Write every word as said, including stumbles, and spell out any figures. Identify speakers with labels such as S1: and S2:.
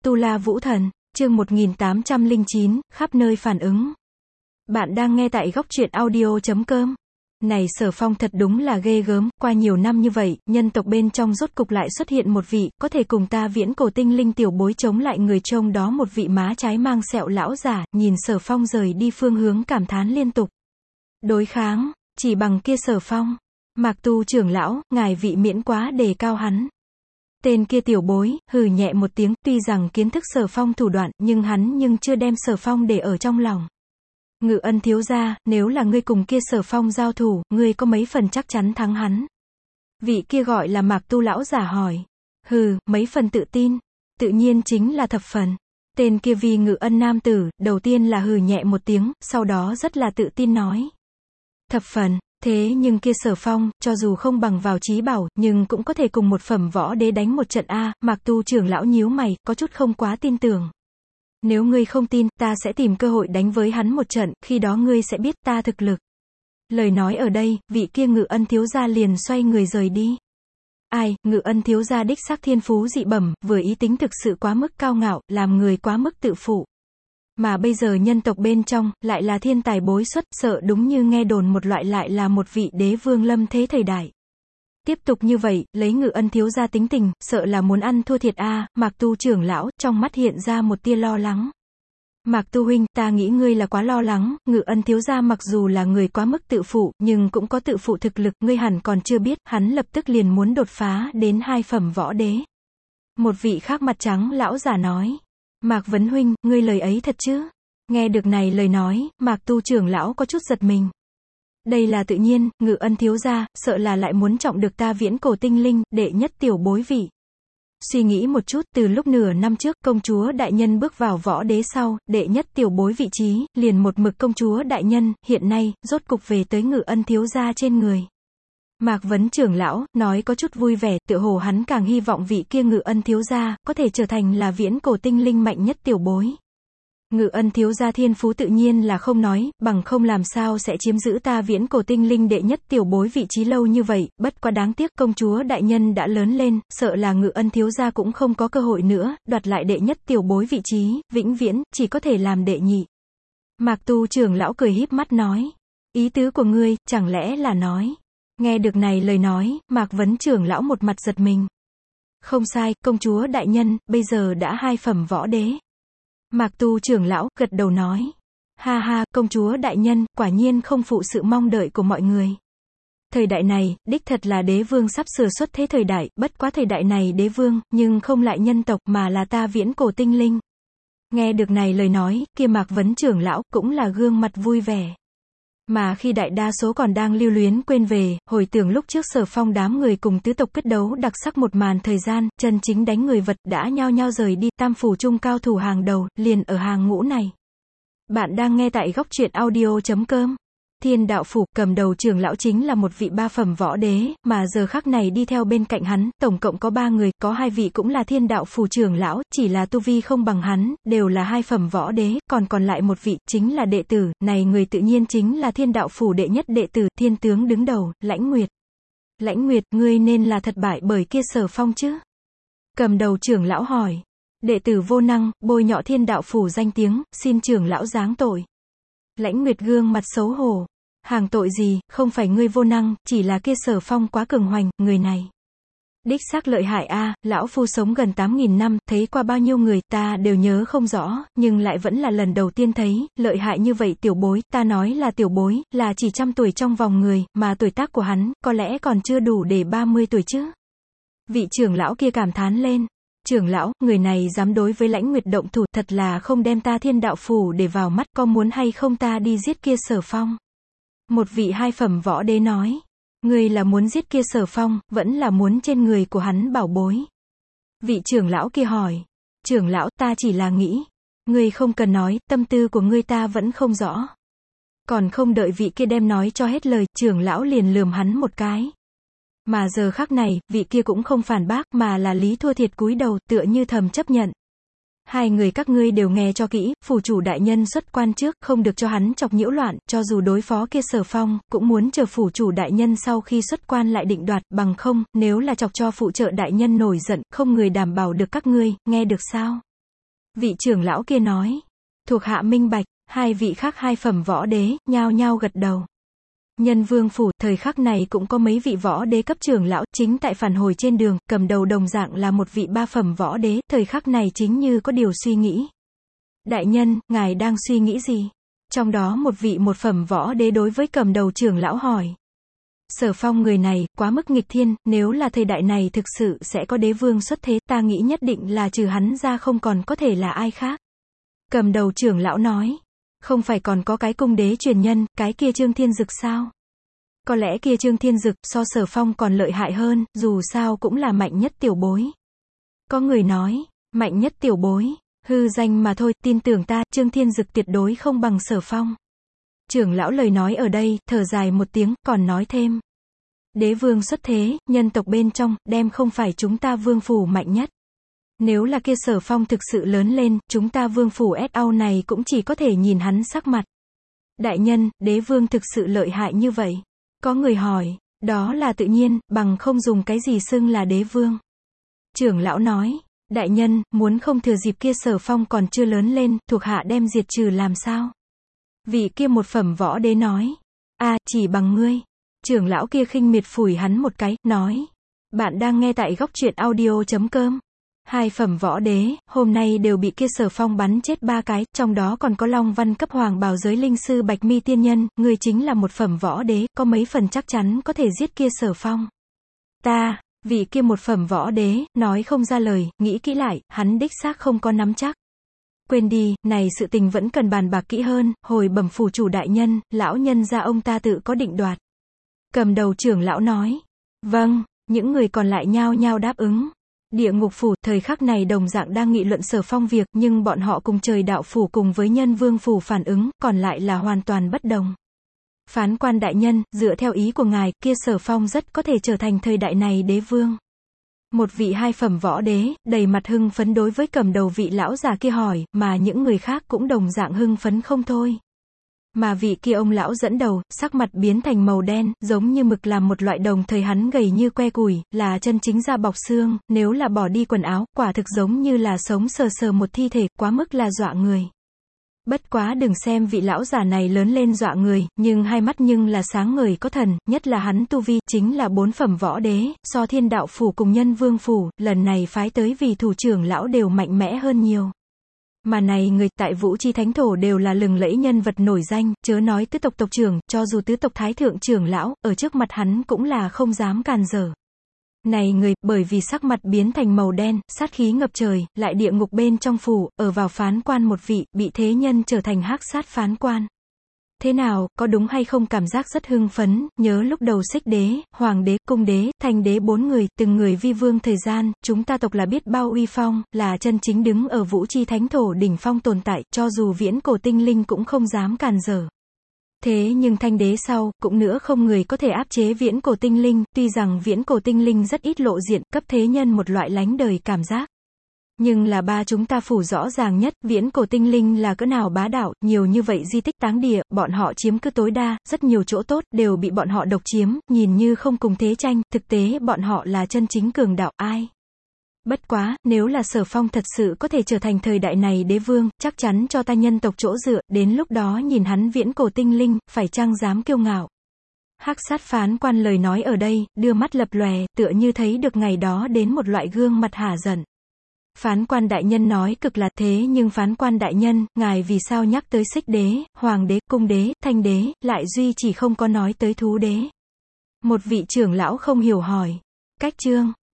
S1: Tu La Vũ Thần, chương một nghìn tám trăm lẻ chín, khắp nơi phản ứng. Bạn đang nghe tại góc truyện audio chấm com. Này Sở Phong thật đúng là ghê gớm, qua nhiều năm như vậy, nhân tộc bên trong rốt cục lại xuất hiện một vị, có thể cùng ta viễn cổ tinh linh tiểu bối chống lại người trông đó một vị má trái mang sẹo lão giả, nhìn Sở Phong rời đi phương hướng cảm thán liên tục. Đối kháng, chỉ bằng kia Sở Phong. Mạc Tu trưởng lão, ngài vị miễn quá đề cao hắn. Tên kia tiểu bối, hừ nhẹ một tiếng, tuy rằng kiến thức Sở Phong thủ đoạn, nhưng hắn nhưng chưa đem Sở Phong để ở trong lòng. Ngự Ân thiếu gia, nếu là ngươi cùng kia Sở Phong giao thủ, ngươi có mấy phần chắc chắn thắng hắn? Vị kia gọi là Mạc Tu lão giả hỏi. Hừ, mấy phần tự tin. Tự nhiên chính là thập phần. Tên kia vì Ngự Ân nam tử, đầu tiên là hừ nhẹ một tiếng, sau đó rất là tự tin nói. Thập phần. Thế nhưng kia Sở Phong, cho dù không bằng vào trí bảo, nhưng cũng có thể cùng một phẩm võ đế đánh một trận a. Mạc Tu trưởng lão nhíu mày, có chút không quá tin tưởng. Nếu ngươi không tin, ta sẽ tìm cơ hội đánh với hắn một trận, khi đó ngươi sẽ biết ta thực lực. Lời nói ở đây, vị kia Ngự Ân thiếu gia liền xoay người rời đi. Ai, Ngự Ân thiếu gia đích xác thiên phú dị bẩm, vừa ý tính thực sự quá mức cao ngạo, làm người quá mức tự phụ. Mà bây giờ nhân tộc bên trong, lại là thiên tài bối xuất, sợ đúng như nghe đồn một loại lại là một vị đế vương lâm thế thời đại. Tiếp tục như vậy, lấy Ngự Ân thiếu gia tính tình, sợ là muốn ăn thua thiệt a. À, Mạc Tu trưởng lão, trong mắt hiện ra một tia lo lắng. Mạc Tu huynh, ta nghĩ ngươi là quá lo lắng, Ngự Ân thiếu gia mặc dù là người quá mức tự phụ, nhưng cũng có tự phụ thực lực, ngươi hẳn còn chưa biết, hắn lập tức liền muốn đột phá đến hai phẩm võ đế. Một vị khác mặt trắng lão giả nói. Mạc Vấn huynh, ngươi lời ấy thật chứ? Nghe được này lời nói, Mạc Tu trưởng lão có chút giật mình. Đây là tự nhiên, Ngự Ân thiếu gia, sợ là lại muốn trọng được ta viễn cổ tinh linh, đệ nhất tiểu bối vị. Suy nghĩ một chút, từ lúc nửa năm trước, công chúa đại nhân bước vào võ đế sau, đệ nhất tiểu bối vị trí, liền một mực công chúa đại nhân, hiện nay, rốt cục về tới Ngự Ân thiếu gia trên người. Mạc Vấn trưởng lão, nói có chút vui vẻ, tựa hồ hắn càng hy vọng vị kia Ngự Ân thiếu gia, có thể trở thành là viễn cổ tinh linh mạnh nhất tiểu bối. Ngự Ân thiếu gia thiên phú tự nhiên là không nói, bằng không làm sao sẽ chiếm giữ ta viễn cổ tinh linh đệ nhất tiểu bối vị trí lâu như vậy, bất quá đáng tiếc công chúa đại nhân đã lớn lên, sợ là Ngự Ân thiếu gia cũng không có cơ hội nữa, đoạt lại đệ nhất tiểu bối vị trí, vĩnh viễn, chỉ có thể làm đệ nhị. Mạc Tu trưởng lão cười híp mắt nói, ý tứ của ngươi, chẳng lẽ là nói. Nghe được này lời nói, Mạc Vấn trưởng lão một mặt giật mình. Không sai, công chúa đại nhân, bây giờ đã hai phẩm võ đế. Mạc Tu trưởng lão, gật đầu nói. Ha ha, công chúa đại nhân, quả nhiên không phụ sự mong đợi của mọi người. Thời đại này, đích thật là đế vương sắp sửa xuất thế thời đại, bất quá thời đại này đế vương, nhưng không lại nhân tộc mà là ta viễn cổ tinh linh. Nghe được này lời nói, kia Mạc Vấn trưởng lão, cũng là gương mặt vui vẻ. Mà khi đại đa số còn đang lưu luyến quên về, hồi tưởng lúc trước Sở Phong đám người cùng tứ tộc kết đấu đặc sắc một màn thời gian, chân chính đánh người vật đã nhao nhao rời đi, tam phủ trung cao thủ hàng đầu, liền ở hàng ngũ này. Bạn đang nghe tại góc truyện audio chấm com. Thiên đạo phủ, cầm đầu trưởng lão chính là một vị ba phẩm võ đế, mà giờ khắc này đi theo bên cạnh hắn, tổng cộng có ba người, có hai vị cũng là thiên đạo phủ trưởng lão, chỉ là tu vi không bằng hắn, đều là hai phẩm võ đế, còn còn lại một vị, chính là đệ tử, này người tự nhiên chính là thiên đạo phủ đệ nhất đệ tử, thiên tướng đứng đầu, Lãnh Nguyệt. Lãnh Nguyệt, ngươi nên là thật bại bởi kia Sở Phong chứ? Cầm đầu trưởng lão hỏi. Đệ tử vô năng, bôi nhọ thiên đạo phủ danh tiếng, xin trưởng lão giáng tội. Lãnh Nguyệt gương mặt xấu hổ. Hàng tội gì, không phải ngươi vô năng, chỉ là kia Sở Phong quá cường hoành, người này. Đích xác lợi hại a, à, lão phu sống gần tám nghìn năm, thấy qua bao nhiêu người, ta đều nhớ không rõ, nhưng lại vẫn là lần đầu tiên thấy, lợi hại như vậy tiểu bối, ta nói là tiểu bối, là chỉ trăm tuổi trong vòng người, mà tuổi tác của hắn, có lẽ còn chưa đủ để ba mươi tuổi chứ. Vị trưởng lão kia cảm thán lên. Trưởng lão, người này dám đối với Lãnh Nguyệt động thủ, thật là không đem ta thiên đạo phủ để vào mắt, có muốn hay không ta đi giết kia Sở Phong? Một vị hai phẩm võ đế nói. Ngươi là muốn giết kia Sở Phong, vẫn là muốn trên người của hắn bảo bối? Vị trưởng lão kia hỏi. Trưởng lão, ta chỉ là nghĩ. Ngươi không cần nói, tâm tư của ngươi ta vẫn không rõ. Còn không đợi vị kia đem nói cho hết lời, trưởng lão liền lườm hắn một cái. Mà giờ khắc này, vị kia cũng không phản bác, mà là lý thua thiệt cúi đầu, tựa như thầm chấp nhận. Hai người các ngươi đều nghe cho kỹ, phủ chủ đại nhân xuất quan trước, không được cho hắn chọc nhiễu loạn, cho dù đối phó kia Sở Phong, cũng muốn chờ phủ chủ đại nhân sau khi xuất quan lại định đoạt, bằng không, nếu là chọc cho phụ trợ đại nhân nổi giận, không người đảm bảo được các ngươi, nghe được sao? Vị trưởng lão kia nói. Thuộc hạ minh bạch, hai vị khác hai phẩm võ đế, nhao nhao gật đầu. Nhân vương phủ, thời khắc này cũng có mấy vị võ đế cấp trưởng lão, chính tại phản hồi trên đường, cầm đầu đồng dạng là một vị ba phẩm võ đế, thời khắc này chính như có điều suy nghĩ. Đại nhân, ngài đang suy nghĩ gì? Trong đó một vị một phẩm võ đế đối với cầm đầu trưởng lão hỏi. Sở Phong người này, quá mức nghịch thiên, nếu là thời đại này thực sự sẽ có đế vương xuất thế, ta nghĩ nhất định là trừ hắn ra không còn có thể là ai khác. Cầm đầu trưởng lão nói. Không phải còn có cái cung đế truyền nhân, cái kia Trương Thiên Dực sao? Có lẽ kia Trương Thiên Dực so Sở Phong còn lợi hại hơn, dù sao cũng là mạnh nhất tiểu bối. Có người nói, mạnh nhất tiểu bối, hư danh mà thôi, tin tưởng ta, Trương Thiên Dực tuyệt đối không bằng Sở Phong. Trưởng lão lời nói ở đây, thở dài một tiếng, còn nói thêm. Đế vương xuất thế, nhân tộc bên trong, đem không phải chúng ta vương phủ mạnh nhất. Nếu là kia Sở Phong thực sự lớn lên, chúng ta vương phủ ét ao này cũng chỉ có thể nhìn hắn sắc mặt. Đại nhân, đế vương thực sự lợi hại như vậy. Có người hỏi, đó là tự nhiên, bằng không dùng cái gì xưng là đế vương. Trưởng lão nói, đại nhân, muốn không thừa dịp kia Sở Phong còn chưa lớn lên, thuộc hạ đem diệt trừ làm sao? Vị kia một phẩm võ đế nói, a à, chỉ bằng ngươi. Trưởng lão kia khinh miệt phủi hắn một cái, nói, bạn đang nghe tại góc truyện audio chấm com. Hai phẩm võ đế, hôm nay đều bị kia Sở Phong bắn chết ba cái, trong đó còn có Long Văn cấp hoàng bào giới linh sư Bạch Mi tiên nhân, người chính là một phẩm võ đế, có mấy phần chắc chắn có thể giết kia Sở Phong. Ta, vị kia một phẩm võ đế, nói không ra lời, nghĩ kỹ lại, hắn đích xác không có nắm chắc. Quên đi, này sự tình vẫn cần bàn bạc kỹ hơn, hồi bẩm phủ chủ đại nhân, lão nhân gia ông ta tự có định đoạt. Cầm đầu trưởng lão nói. Vâng, những người còn lại nhao nhao đáp ứng. Địa ngục phủ, thời khắc này đồng dạng đang nghị luận Sở Phong việc, nhưng bọn họ cùng trời đạo phủ cùng với nhân vương phủ phản ứng, còn lại là hoàn toàn bất đồng. Phán quan đại nhân, dựa theo ý của ngài, kia Sở Phong rất có thể trở thành thời đại này đế vương. Một vị hai phẩm võ đế, đầy mặt hưng phấn đối với cầm đầu vị lão già kia hỏi, mà những người khác cũng đồng dạng hưng phấn không thôi. Mà vị kia ông lão dẫn đầu, sắc mặt biến thành màu đen, giống như mực làm một loại đồng thời hắn gầy như que củi, là chân chính da bọc xương, nếu là bỏ đi quần áo, quả thực giống như là sống sờ sờ một thi thể, quá mức là dọa người. Bất quá đừng xem vị lão già này lớn lên dọa người, nhưng hai mắt nhưng là sáng ngời có thần, nhất là hắn tu vi, chính là bốn phẩm võ đế, so thiên đạo phủ cùng nhân vương phủ, lần này phái tới vì thủ trưởng lão đều mạnh mẽ hơn nhiều. Mà này người tại Vũ Chi Thánh Thổ đều là lừng lẫy nhân vật nổi danh, chớ nói tứ tộc tộc trưởng, cho dù tứ tộc thái thượng trưởng lão, ở trước mặt hắn cũng là không dám càn rỡ. Này người, bởi vì sắc mặt biến thành màu đen, sát khí ngập trời, lại địa ngục bên trong phủ, ở vào phán quan một vị, bị thế nhân trở thành hắc sát phán quan. Thế nào, có đúng hay không cảm giác rất hưng phấn, nhớ lúc đầu Xích đế, Hoàng đế, Cung đế, Thanh đế bốn người, từng người vi vương thời gian, chúng ta tộc là biết bao uy phong, là chân chính đứng ở Vũ Chi Thánh Thổ đỉnh phong tồn tại, cho dù viễn cổ tinh linh cũng không dám càn rỡ. Thế nhưng Thanh đế sau, cũng nữa không người có thể áp chế viễn cổ tinh linh, tuy rằng viễn cổ tinh linh rất ít lộ diện, cấp thế nhân một loại lánh đời cảm giác. Nhưng là ba chúng ta phủ rõ ràng nhất, viễn cổ tinh linh là cỡ nào bá đạo, nhiều như vậy di tích táng địa, bọn họ chiếm cứ tối đa, rất nhiều chỗ tốt, đều bị bọn họ độc chiếm, nhìn như không cùng thế tranh, thực tế bọn họ là chân chính cường đạo, ai. Bất quá, nếu là Sở Phong thật sự có thể trở thành thời đại này đế vương, chắc chắn cho ta nhân tộc chỗ dựa, đến lúc đó nhìn hắn viễn cổ tinh linh, phải chăng dám kiêu ngạo. Hắc sát phán quan lời nói ở đây, đưa mắt lập lòe, tựa như thấy được ngày đó đến một loại gương mặt hả giận. Phán quan đại nhân nói cực là thế nhưng phán quan đại nhân, ngài vì sao nhắc tới Xích đế, Hoàng đế, Cung đế, Thanh đế, lại duy chỉ không có nói tới Thú đế. Một vị trưởng lão không hiểu hỏi. Cách chương.